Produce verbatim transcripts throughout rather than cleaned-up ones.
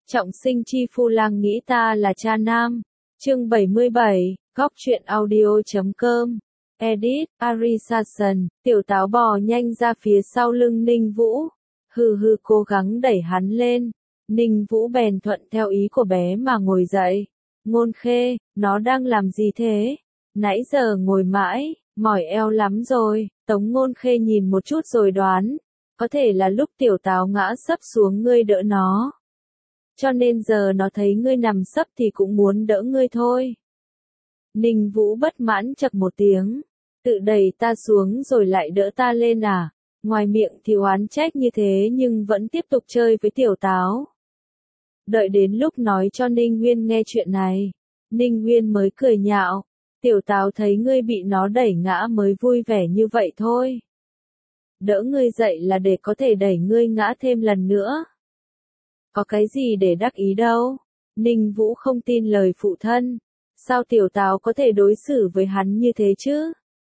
Trọng sinh chi phu lang nghĩ ta là cha nam. Chương bảy mươi bảy, góc truyện audio chấm com. Edit, Arisason, tiểu táo bò nhanh ra phía sau lưng Ninh Vũ. Hừ hừ cố gắng đẩy hắn lên. Ninh Vũ bèn thuận theo ý của bé mà ngồi dậy. Ngôn Khê, nó đang làm gì thế? Nãy giờ ngồi mãi, mỏi eo lắm rồi. Tống Ngôn Khê nhìn một chút rồi đoán. Có thể là lúc tiểu táo ngã sấp xuống ngươi đỡ nó. Cho nên giờ nó thấy ngươi nằm sấp thì cũng muốn đỡ ngươi thôi. Ninh Vũ bất mãn chậc một tiếng. Tự đẩy ta xuống rồi lại đỡ ta lên à? Ngoài miệng thì oán trách như thế nhưng vẫn tiếp tục chơi với tiểu táo. Đợi đến lúc nói cho Ninh Nguyên nghe chuyện này. Ninh Nguyên mới cười nhạo. Tiểu táo thấy ngươi bị nó đẩy ngã mới vui vẻ như vậy thôi. Đỡ ngươi dậy là để có thể đẩy ngươi ngã thêm lần nữa. Có cái gì để đắc ý đâu. Ninh Vũ không tin lời phụ thân. Sao tiểu táo có thể đối xử với hắn như thế chứ?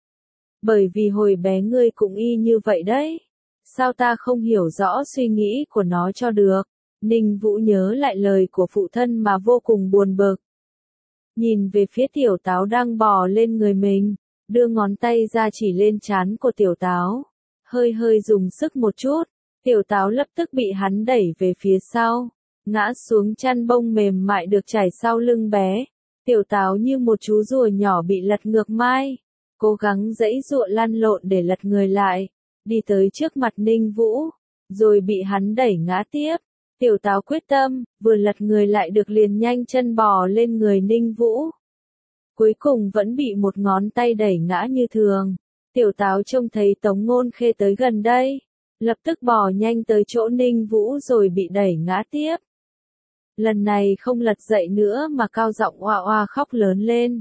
Bởi vì hồi bé ngươi cũng y như vậy đấy. Sao ta không hiểu rõ suy nghĩ của nó cho được? Ninh Vũ nhớ lại lời của phụ thân mà vô cùng buồn bực. Nhìn về phía tiểu táo đang bò lên người mình, đưa ngón tay ra chỉ lên trán của tiểu táo. Hơi hơi dùng sức một chút, tiểu táo lập tức bị hắn đẩy về phía sau, ngã xuống chăn bông mềm mại được trải sau lưng bé. Tiểu táo như một chú rùa nhỏ bị lật ngược mai, cố gắng giãy giụa lăn lộn để lật người lại, đi tới trước mặt Ninh Vũ, rồi bị hắn đẩy ngã tiếp. Tiểu táo quyết tâm, vừa lật người lại được liền nhanh chân bò lên người Ninh Vũ. Cuối cùng vẫn bị một ngón tay đẩy ngã như thường. Tiểu táo trông thấy Tống Ngôn Khê tới gần đây, lập tức bò nhanh tới chỗ Ninh Vũ rồi bị đẩy ngã tiếp. Lần này không lật dậy nữa mà cao giọng oa oa khóc lớn lên.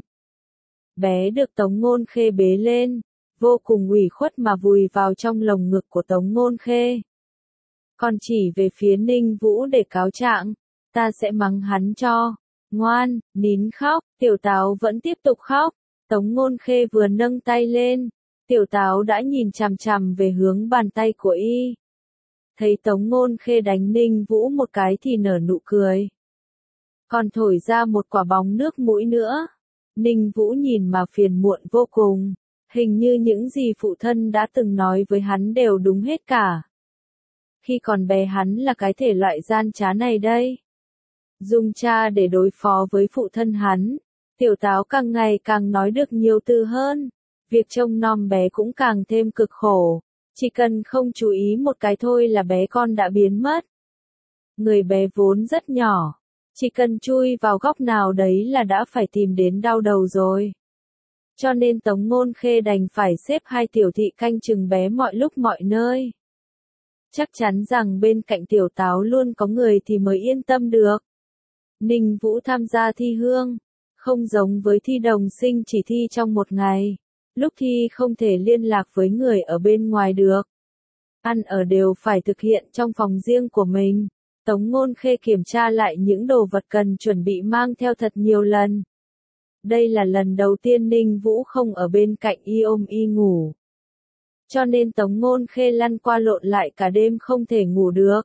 Bé được Tống Ngôn Khê bế lên, vô cùng ủy khuất mà vùi vào trong lồng ngực của Tống Ngôn Khê. Còn chỉ về phía Ninh Vũ để cáo trạng, ta sẽ mắng hắn cho. Ngoan, nín khóc, tiểu táo vẫn tiếp tục khóc. Tống Ngôn Khê vừa nâng tay lên, tiểu táo đã nhìn chằm chằm về hướng bàn tay của y. Thấy Tống Ngôn Khê đánh Ninh Vũ một cái thì nở nụ cười. Còn thổi ra một quả bóng nước mũi nữa. Ninh Vũ nhìn mà phiền muộn vô cùng. Hình như những gì phụ thân đã từng nói với hắn đều đúng hết cả. Khi còn bé hắn là cái thể loại gian trá này đây. Dùng cha để đối phó với phụ thân hắn. Tiểu táo càng ngày càng nói được nhiều từ hơn. Việc trông nom bé cũng càng thêm cực khổ. Chỉ cần không chú ý một cái thôi là bé con đã biến mất. Người bé vốn rất nhỏ. Chỉ cần chui vào góc nào đấy là đã phải tìm đến đau đầu rồi. Cho nên Tống Ngôn Khê đành phải xếp hai tiểu thị canh chừng bé mọi lúc mọi nơi. Chắc chắn rằng bên cạnh tiểu táo luôn có người thì mới yên tâm được. Ninh Vũ tham gia thi hương. Không giống với thi đồng sinh chỉ thi trong một ngày. Lúc thi không thể liên lạc với người ở bên ngoài được. Ăn ở đều phải thực hiện trong phòng riêng của mình. Tống Ngôn Khê kiểm tra lại những đồ vật cần chuẩn bị mang theo thật nhiều lần. Đây là lần đầu tiên Ninh Vũ không ở bên cạnh y ôm y ngủ. Cho nên Tống Ngôn Khê lăn qua lộn lại cả đêm không thể ngủ được.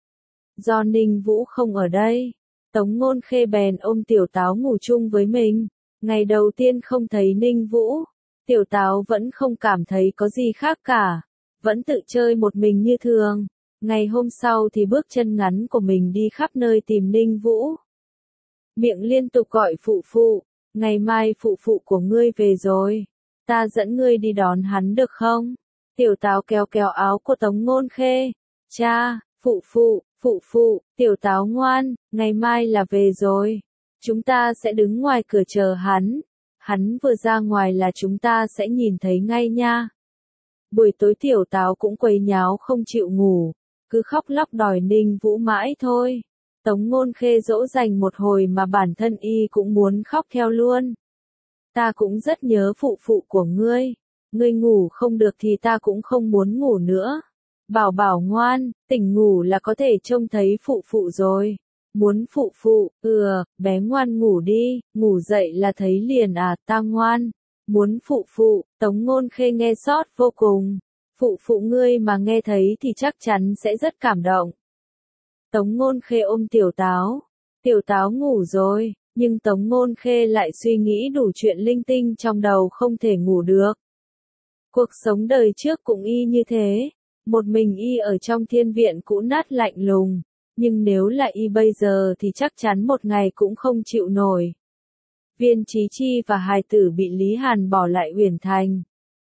Do Ninh Vũ không ở đây, Tống Ngôn Khê bèn ôm tiểu táo ngủ chung với mình. Ngày đầu tiên không thấy Ninh Vũ, tiểu táo vẫn không cảm thấy có gì khác cả, vẫn tự chơi một mình như thường. Ngày hôm sau thì bước chân ngắn của mình đi khắp nơi tìm Ninh Vũ. Miệng liên tục gọi phụ phụ, ngày mai phụ phụ của ngươi về rồi, ta dẫn ngươi đi đón hắn được không? Tiểu táo kéo kéo áo của Tống Ngôn Khê. Cha, phụ phụ, phụ phụ, tiểu táo ngoan, ngày mai là về rồi. Chúng ta sẽ đứng ngoài cửa chờ hắn. Hắn vừa ra ngoài là chúng ta sẽ nhìn thấy ngay nha. Buổi tối tiểu táo cũng quấy nháo không chịu ngủ. Cứ khóc lóc đòi Ninh Vũ mãi thôi. Tống Ngôn Khê dỗ dành một hồi mà bản thân y cũng muốn khóc theo luôn. Ta cũng rất nhớ phụ phụ của ngươi. Ngươi ngủ không được thì ta cũng không muốn ngủ nữa. Bảo bảo ngoan, tỉnh ngủ là có thể trông thấy phụ phụ rồi. Muốn phụ phụ, ừ, bé ngoan ngủ đi, ngủ dậy là thấy liền à, ta ngoan. Muốn phụ phụ, Tống Ngôn Khê nghe sót vô cùng. Phụ phụ ngươi mà nghe thấy thì chắc chắn sẽ rất cảm động. Tống Ngôn Khê ôm Tiểu Táo. Tiểu Táo ngủ rồi, nhưng Tống Ngôn Khê lại suy nghĩ đủ chuyện linh tinh trong đầu không thể ngủ được. Cuộc sống đời trước cũng y như thế, một mình y ở trong thiên viện cũ nát lạnh lùng, nhưng nếu là y bây giờ thì chắc chắn một ngày cũng không chịu nổi. Viên Chí Chi và hài tử bị Lý Hàn bỏ lại Uyển Thành.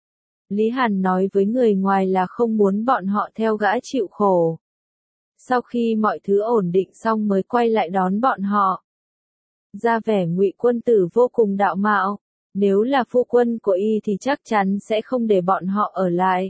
Lý Hàn nói với người ngoài là không muốn bọn họ theo gã chịu khổ. Sau khi mọi thứ ổn định xong mới quay lại đón bọn họ. Ra vẻ Ngụy Quân Tử vô cùng đạo mạo, nếu là phu quân của y thì chắc chắn sẽ không để bọn họ ở lại.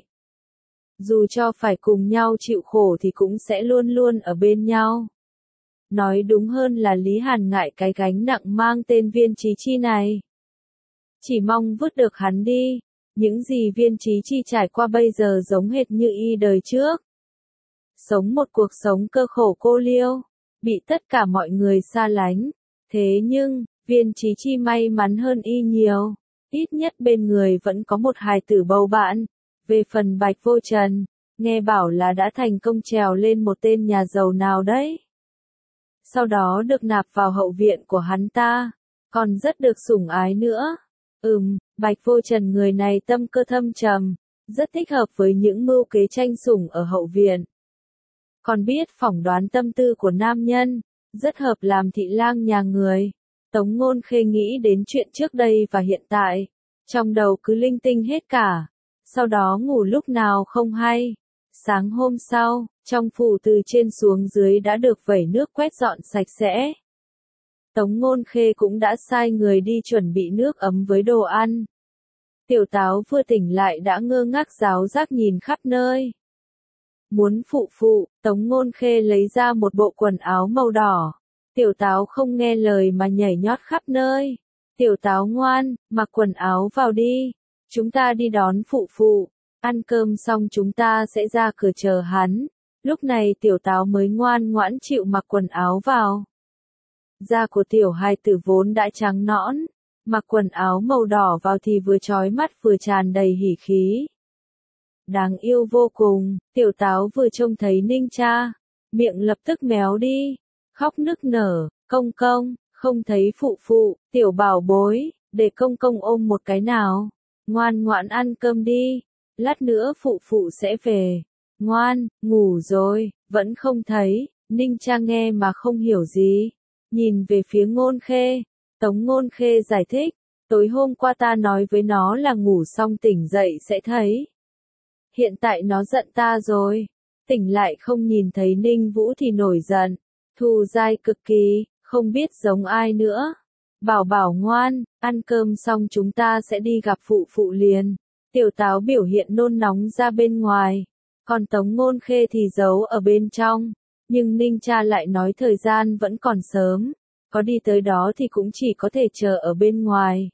Dù cho phải cùng nhau chịu khổ thì cũng sẽ luôn luôn ở bên nhau. Nói đúng hơn là Lý Hàn ngại cái gánh nặng mang tên Viên Chí Chi này. Chỉ mong vứt được hắn đi, những gì Viên Chí Chi trải qua bây giờ giống hệt như y đời trước. Sống một cuộc sống cơ khổ cô liêu, bị tất cả mọi người xa lánh. Thế nhưng, Viên Chí Chi may mắn hơn y nhiều, ít nhất bên người vẫn có một hài tử bầu bạn. Về phần Bạch Vô Trần, nghe bảo là đã thành công trèo lên một tên nhà giàu nào đấy. Sau đó được nạp vào hậu viện của hắn ta, còn rất được sủng ái nữa. Ừm, Bạch Vô Trần người này tâm cơ thâm trầm, rất thích hợp với những mưu kế tranh sủng ở hậu viện. Còn biết phỏng đoán tâm tư của nam nhân, rất hợp làm thị lang nhà người. Tống Ngôn Khê nghĩ đến chuyện trước đây và hiện tại, trong đầu cứ linh tinh hết cả, sau đó ngủ lúc nào không hay. Sáng hôm sau, trong phủ từ trên xuống dưới đã được vẩy nước quét dọn sạch sẽ. Tống Ngôn Khê cũng đã sai người đi chuẩn bị nước ấm với đồ ăn. Tiểu Táo vừa tỉnh lại đã ngơ ngác ráo rác nhìn khắp nơi. Muốn phụ phụ, Tống Ngôn Khê lấy ra một bộ quần áo màu đỏ. Tiểu Táo không nghe lời mà nhảy nhót khắp nơi. Tiểu Táo ngoan, mặc quần áo vào đi. Chúng ta đi đón phụ phụ. Ăn cơm xong chúng ta sẽ ra cửa chờ hắn. Lúc này Tiểu Táo mới ngoan ngoãn chịu mặc quần áo vào. Da của tiểu hài tử vốn đã trắng nõn. Mặc quần áo màu đỏ vào thì vừa chói mắt vừa tràn đầy hỉ khí. Đáng yêu vô cùng, Tiểu Táo vừa trông thấy Ninh cha, miệng lập tức méo đi, khóc nức nở, công công, không thấy phụ phụ, tiểu bảo bối, để công công ôm một cái nào, ngoan ngoãn ăn cơm đi, lát nữa phụ phụ sẽ về, ngoan, ngủ rồi, vẫn không thấy, Ninh cha nghe mà không hiểu gì, nhìn về phía Ngôn Khê, Tống Ngôn Khê giải thích, tối hôm qua ta nói với nó là ngủ xong tỉnh dậy sẽ thấy. Hiện tại nó giận ta rồi, tỉnh lại không nhìn thấy Ninh Vũ thì nổi giận, thù dai cực kỳ, không biết giống ai nữa. Bảo bảo ngoan, ăn cơm xong chúng ta sẽ đi gặp phụ phụ liền. Tiểu Táo biểu hiện nôn nóng ra bên ngoài, còn Tống Ngôn Khê thì giấu ở bên trong. Nhưng Ninh cha lại nói thời gian vẫn còn sớm, có đi tới đó thì cũng chỉ có thể chờ ở bên ngoài.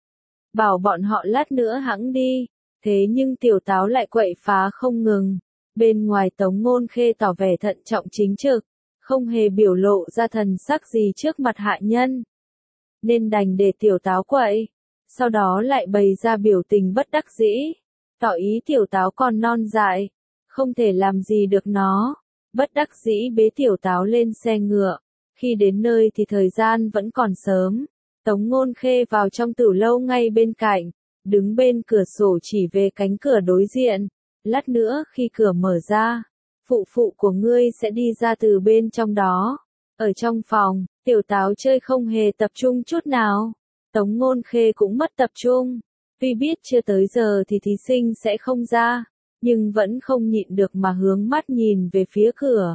Bảo bọn họ lát nữa hẵng đi. Thế nhưng Tiểu Táo lại quậy phá không ngừng. Bên ngoài Tống Ngôn Khê tỏ vẻ thận trọng chính trực, không hề biểu lộ ra thần sắc gì trước mặt hạ nhân. Nên đành để Tiểu Táo quậy, sau đó lại bày ra biểu tình bất đắc dĩ, tỏ ý Tiểu Táo còn non dại, không thể làm gì được nó. Bất đắc dĩ bế Tiểu Táo lên xe ngựa, khi đến nơi thì thời gian vẫn còn sớm. Tống Ngôn Khê vào trong tử lâu ngay bên cạnh. Đứng bên cửa sổ chỉ về cánh cửa đối diện, lát nữa khi cửa mở ra, phụ phụ của ngươi sẽ đi ra từ bên trong đó. Ở trong phòng, Tiểu Táo chơi không hề tập trung chút nào, Tống Ngôn Khê cũng mất tập trung, tuy biết chưa tới giờ thì thí sinh sẽ không ra, nhưng vẫn không nhịn được mà hướng mắt nhìn về phía cửa.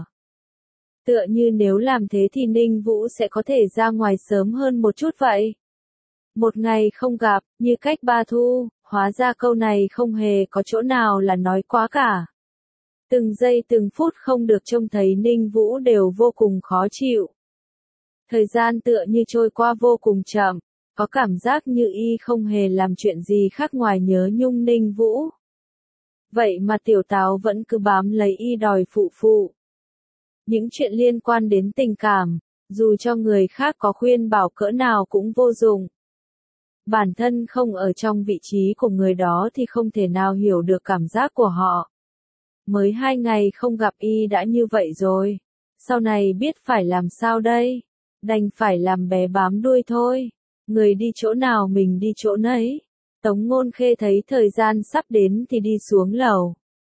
Tựa như nếu làm thế thì Ninh Vũ sẽ có thể ra ngoài sớm hơn một chút vậy. Một ngày không gặp, như cách ba thu, hóa ra câu này không hề có chỗ nào là nói quá cả. Từng giây từng phút không được trông thấy Ninh Vũ đều vô cùng khó chịu. Thời gian tựa như trôi qua vô cùng chậm, có cảm giác như y không hề làm chuyện gì khác ngoài nhớ nhung Ninh Vũ. Vậy mà Tiểu Táo vẫn cứ bám lấy y đòi phụ phụ. Những chuyện liên quan đến tình cảm, dù cho người khác có khuyên bảo cỡ nào cũng vô dụng. Bản thân không ở trong vị trí của người đó thì không thể nào hiểu được cảm giác của họ. Mới hai ngày không gặp y đã như vậy rồi. Sau này biết phải làm sao đây? Đành phải làm bé bám đuôi thôi. Người đi chỗ nào mình đi chỗ nấy. Tống Ngôn Khê thấy thời gian sắp đến thì đi xuống lầu.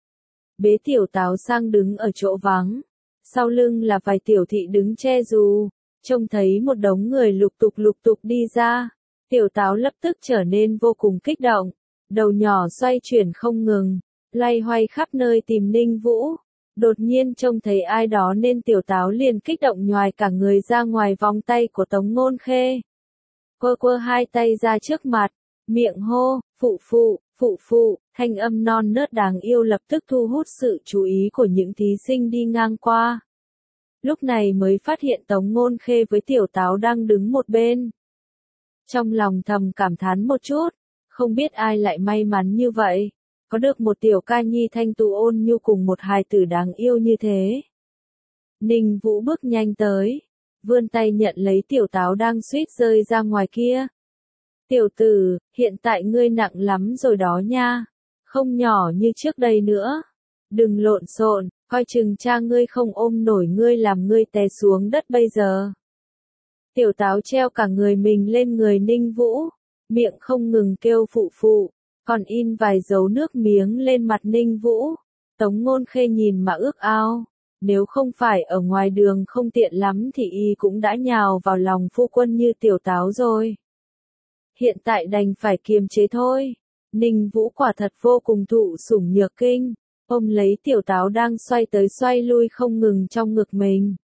Bế Tiểu Táo sang đứng ở chỗ vắng. Sau lưng là vài tiểu thị đứng che dù. Trông thấy một đống người lục tục lục tục đi ra. Tiểu Táo lập tức trở nên vô cùng kích động. Đầu nhỏ xoay chuyển không ngừng. Loay hoay khắp nơi tìm Ninh Vũ. Đột nhiên trông thấy ai đó nên Tiểu Táo liền kích động nhoài cả người ra ngoài vòng tay của Tống Ngôn Khê. Quơ quơ hai tay ra trước mặt, miệng hô, phụ phụ, phụ phụ, thanh âm non nớt đáng yêu lập tức thu hút sự chú ý của những thí sinh đi ngang qua. Lúc này mới phát hiện Tống Ngôn Khê với Tiểu Táo đang đứng một bên. Trong lòng thầm cảm thán một chút, không biết ai lại may mắn như vậy, có được một tiểu ca nhi thanh tú ôn nhu cùng một hài tử đáng yêu như thế. Ninh Vũ bước nhanh tới, vươn tay nhận lấy Tiểu Táo đang suýt rơi ra ngoài kia. Tiểu tử, hiện tại ngươi nặng lắm rồi đó nha, không nhỏ như trước đây nữa. Đừng lộn xộn, coi chừng cha ngươi không ôm nổi ngươi làm ngươi té xuống đất bây giờ. Tiểu Táo treo cả người mình lên người Ninh Vũ, miệng không ngừng kêu phụ phụ, còn in vài dấu nước miếng lên mặt Ninh Vũ. Tống Ngôn Khê nhìn mà ước ao, nếu không phải ở ngoài đường không tiện lắm thì y cũng đã nhào vào lòng phu quân như Tiểu Táo rồi. Hiện tại đành phải kiềm chế thôi. Ninh Vũ quả thật vô cùng thụ sủng nhược kinh, ôm lấy Tiểu Táo đang xoay tới xoay lui không ngừng trong ngực mình.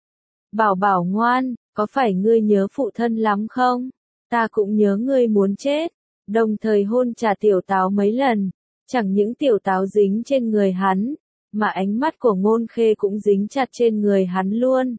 Bảo bảo ngoan, có phải ngươi nhớ phụ thân lắm không? Ta cũng nhớ ngươi muốn chết. Đồng thời hôn trà Tiểu Táo mấy lần, chẳng những Tiểu Táo dính trên người hắn, mà ánh mắt của Ngôn Khê cũng dính chặt trên người hắn luôn.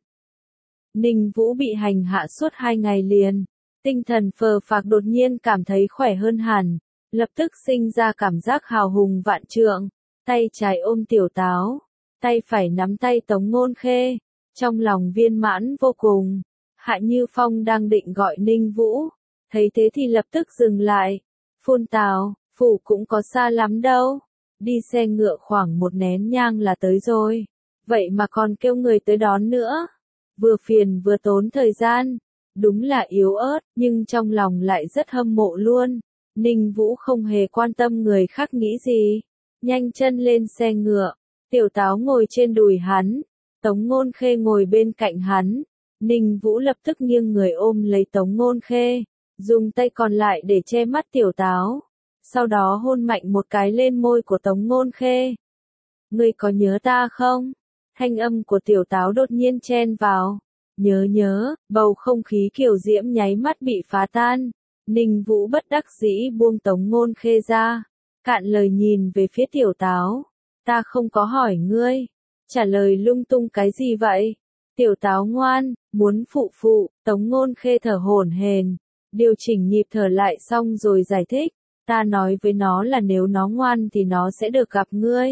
Ninh Vũ bị hành hạ suốt hai ngày liền, tinh thần phờ phạc đột nhiên cảm thấy khỏe hơn hẳn, lập tức sinh ra cảm giác hào hùng vạn trượng, tay trái ôm Tiểu Táo, tay phải nắm tay Tống Ngôn Khê, trong lòng viên mãn vô cùng. Hạ Như Phong đang định gọi Ninh Vũ, thấy thế thì lập tức dừng lại. Phun tào, phủ cũng có xa lắm đâu, đi xe ngựa khoảng một nén nhang là tới rồi, vậy mà còn kêu người tới đón nữa, vừa phiền vừa tốn thời gian, đúng là yếu ớt, nhưng trong lòng lại rất hâm mộ luôn. Ninh Vũ không hề quan tâm người khác nghĩ gì, nhanh chân lên xe ngựa, Tiểu Táo ngồi trên đùi hắn, Tống Ngôn Khê ngồi bên cạnh hắn, Ninh Vũ lập tức nghiêng người ôm lấy Tống Ngôn Khê, dùng tay còn lại để che mắt Tiểu Táo, sau đó hôn mạnh một cái lên môi của Tống Ngôn Khê. Ngươi có nhớ ta không? Thanh âm của Tiểu Táo đột nhiên chen vào. Nhớ nhớ, bầu không khí kiều diễm nháy mắt bị phá tan. Ninh Vũ bất đắc dĩ buông Tống Ngôn Khê ra, cạn lời nhìn về phía Tiểu Táo. Ta không có hỏi ngươi, trả lời lung tung cái gì vậy? Tiểu Táo ngoan, muốn phụ phụ, Tống Ngôn Khê thở hổn hển, điều chỉnh nhịp thở lại xong rồi giải thích, ta nói với nó là nếu nó ngoan thì nó sẽ được gặp ngươi.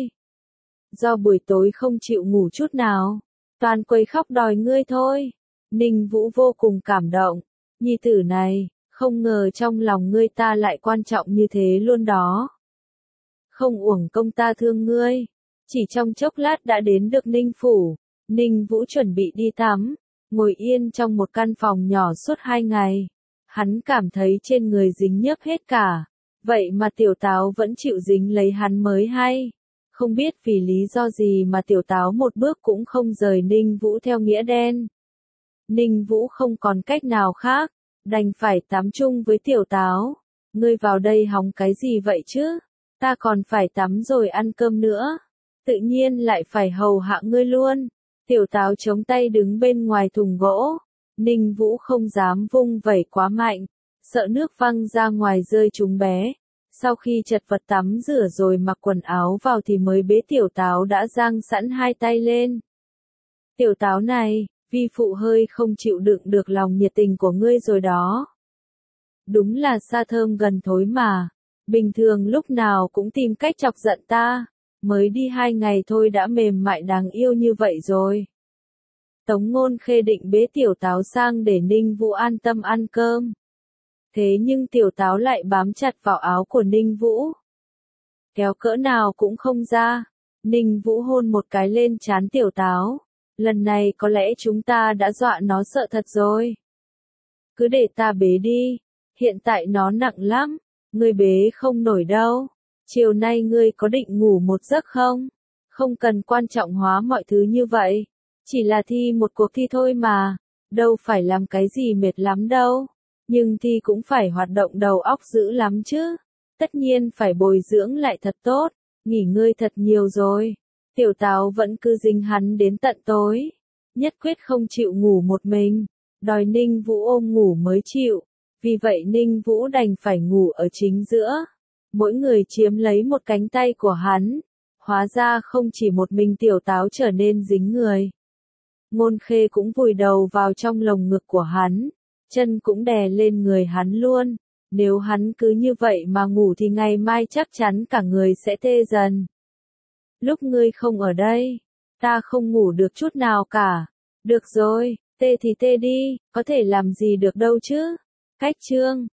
Do buổi tối không chịu ngủ chút nào, toàn quấy khóc đòi ngươi thôi. Ninh Vũ vô cùng cảm động, nhi tử này, không ngờ trong lòng ngươi ta lại quan trọng như thế luôn đó. Không uổng công ta thương ngươi, chỉ trong chốc lát đã đến được Ninh Phủ. Ninh Vũ chuẩn bị đi tắm, ngồi yên trong một căn phòng nhỏ suốt hai ngày. Hắn cảm thấy trên người dính nhớp hết cả, vậy mà Tiểu Táo vẫn chịu dính lấy hắn mới hay. Không biết vì lý do gì mà Tiểu Táo một bước cũng không rời Ninh Vũ theo nghĩa đen. Ninh Vũ không còn cách nào khác, đành phải tắm chung với Tiểu Táo. Ngươi vào đây hóng cái gì vậy chứ? Ta còn phải tắm rồi ăn cơm nữa. Tự nhiên lại phải hầu hạ ngươi luôn. Tiểu Táo chống tay đứng bên ngoài thùng gỗ. Ninh Vũ không dám vung vẩy quá mạnh, sợ nước văng ra ngoài rơi trúng bé. Sau khi chật vật tắm rửa rồi mặc quần áo vào thì mới bế Tiểu Táo đã giang sẵn hai tay lên. Tiểu Táo này, vi phụ hơi không chịu đựng được lòng nhiệt tình của ngươi rồi đó. Đúng là xa thơm gần thối mà, bình thường lúc nào cũng tìm cách chọc giận ta, mới đi hai ngày thôi đã mềm mại đáng yêu như vậy rồi. Tống Ngôn Khê định bế Tiểu Táo sang để Ninh Vũ an tâm ăn cơm. Thế nhưng Tiểu Táo lại bám chặt vào áo của Ninh Vũ. Kéo cỡ nào cũng không ra. Ninh Vũ hôn một cái lên trán Tiểu Táo. lần này có lẽ chúng ta đã dọa nó sợ thật rồi. Cứ để ta bế đi, hiện tại nó nặng lắm, ngươi bế không nổi đâu. Chiều nay ngươi có định ngủ một giấc không? Không cần quan trọng hóa mọi thứ như vậy. Chỉ là thi một cuộc thi thôi mà, đâu phải làm cái gì mệt lắm đâu. Nhưng thi cũng phải hoạt động đầu óc dữ lắm chứ. Tất nhiên phải bồi dưỡng lại thật tốt, nghỉ ngơi thật nhiều rồi. Tiểu Táo vẫn cứ dính hắn đến tận tối. Nhất quyết không chịu ngủ một mình, đòi Ninh Vũ ôm ngủ mới chịu. Vì vậy Ninh Vũ đành phải ngủ ở chính giữa. Mỗi người chiếm lấy một cánh tay của hắn. Hóa ra không chỉ một mình Tiểu Táo trở nên dính người. Ngôn Khê cũng vùi đầu vào trong lồng ngực của hắn. Chân cũng đè lên người hắn luôn. Nếu hắn cứ như vậy mà ngủ thì ngày mai chắc chắn cả người sẽ tê dần. Lúc ngươi không ở đây, ta không ngủ được chút nào cả. Được rồi, tê thì tê đi, có thể làm gì được đâu chứ. Cách chương